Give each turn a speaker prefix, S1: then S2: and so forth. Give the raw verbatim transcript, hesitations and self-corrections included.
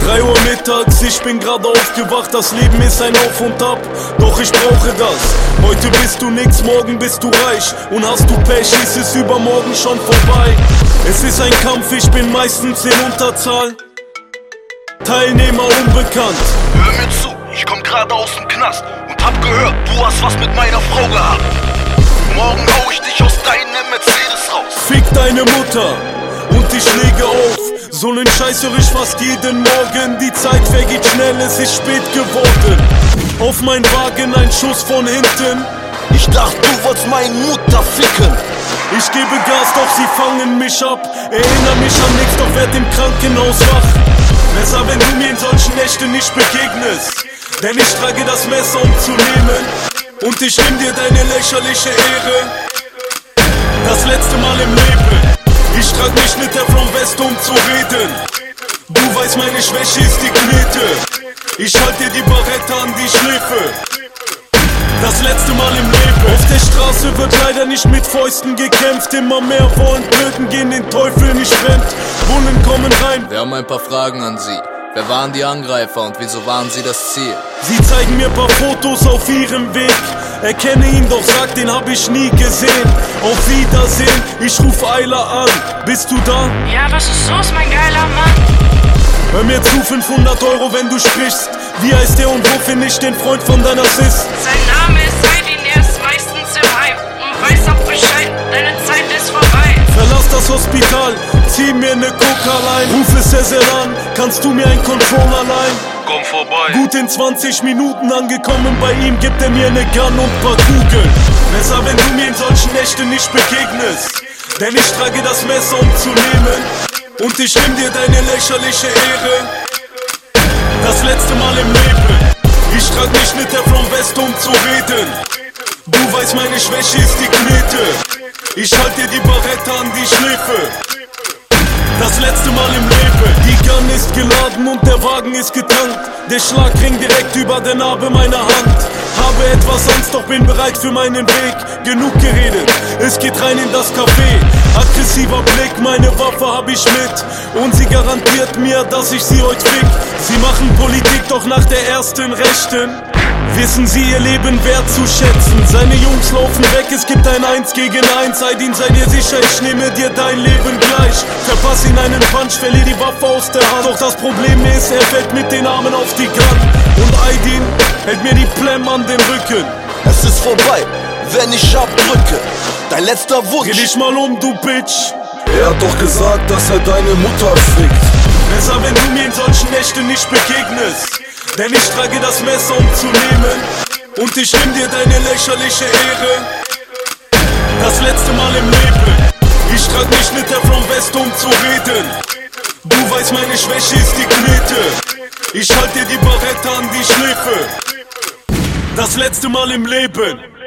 S1: drei Uhr mittags, ich bin gerade aufgewacht, das Leben ist ein Auf und Ab, doch ich brauche das. Heute bist du nix, morgen bist du reich, und hast du Pech, ist es übermorgen schon vorbei. Es ist ein Kampf, ich bin meistens in Unterzahl, Teilnehmer unbekannt.
S2: Hör mir zu, ich komm gerade aus dem Knast und hab gehört, du hast was mit meiner Frau gehabt. Morgen hau ich dich aus deinem Mercedes raus.
S1: Fick deine Mutter und ich lege auf. So nen Scheiß höre ich fast jeden Morgen. Die Zeit vergeht schnell, es ist spät geworden. Auf mein Wagen ein Schuss von hinten.
S2: Ich dachte, du wolltest meine Mutter ficken.
S1: Ich gebe Gas, doch sie fangen mich ab. Erinnere mich an nichts, doch werd im Krankenhaus wach. Besser, wenn du mir in solchen Nächten nicht begegnest, denn ich trage das Messer, um zu nehmen, und ich nehm dir deine lächerliche Ehre. Das letzte Mal im Leben. Ich trag mich mit der From West, um zu reden. Du weißt, meine Schwäche ist die Knete. Ich halt dir die Barrette an die Schläfe. Das letzte Mal im Leben. Auf der Straße wird leider nicht mit Fäusten gekämpft. Immer mehr wollen töten, gehen den Teufel nicht fremd. Bullen kommen rein.
S3: Wir haben ein paar Fragen an Sie. Wer waren die Angreifer und wieso waren sie das Ziel?
S1: Sie zeigen mir paar Fotos auf ihrem Weg. Erkenne ihn, doch sag, den hab ich nie gesehen. Auf Wiedersehen, ich ruf Eiler an. Bist du da?
S4: Ja, was ist los, mein geiler Mann?
S1: Hör mir zu, fünfhundert Euro, wenn du sprichst. Wie heißt der und wo find ich den Freund von deiner Sis?
S4: Sein Name ist Aydin, er ist meistens im Hype und weiß auch Bescheid, deine Zeit ist vorbei.
S1: Verlass das Hospital, zieh mir ne Coca-Line. Ruf es Cecil an, kannst du mir ein Controller leihen?
S2: Komm vorbei.
S1: Gut in zwanzig Minuten angekommen, bei ihm gibt er mir ne Gun und paar Kugeln. Besser, wenn du mir in solchen Nächten nicht begegnest, denn ich trage das Messer, um zu nehmen, und ich nehm dir deine lächerliche Ehre. Das letzte Mal im Leben. Ich trag mich mit der From West, um zu reden. Du weißt, meine Schwäche ist die Knete. Ich halt dir die Barrette an die Schläfe. Das letzte Mal im Leben. Die Gun ist geladen und der Wagen ist getankt. Der Schlagring direkt über der Narbe meiner Hand. Habe etwas Angst, doch bin bereit für meinen Weg. Genug geredet, es geht rein in das Café. Aggressiver Blick, meine Waffe hab ich mit, und sie garantiert mir, dass ich sie heute fick. Sie machen Politik, doch nach der ersten Rechten wissen sie ihr Leben wertzuschätzen. Seine Jungs laufen weg, es gibt ein Eins gegen Eins. Aydin, sei dir sicher, ich nehme dir dein Leben gleich. Verpass ihn einen Punch, verlier die Waffe aus der Hand. Doch das Problem ist, er fällt mit den Armen auf die Gun, und Aydin hält mir die Plem an den Rücken.
S2: Es ist vorbei, wenn ich abdrücke. Dein letzter Wunsch.
S1: Dreh dich mal um, du Bitch.
S5: Er hat doch gesagt, dass er deine Mutter fickt.
S1: Besser, wenn du mir in solchen Nächten nicht begegnest, denn ich trage das Messer, um zu nehmen, und ich nehm dir deine lächerliche Ehre. Das letzte Mal im Leben. Ich trag mich mit der From West, um zu reden. Du weißt, meine Schwäche ist die Knete. Ich halt dir die Barrette an die Schläfe. Das letzte Mal im Leben.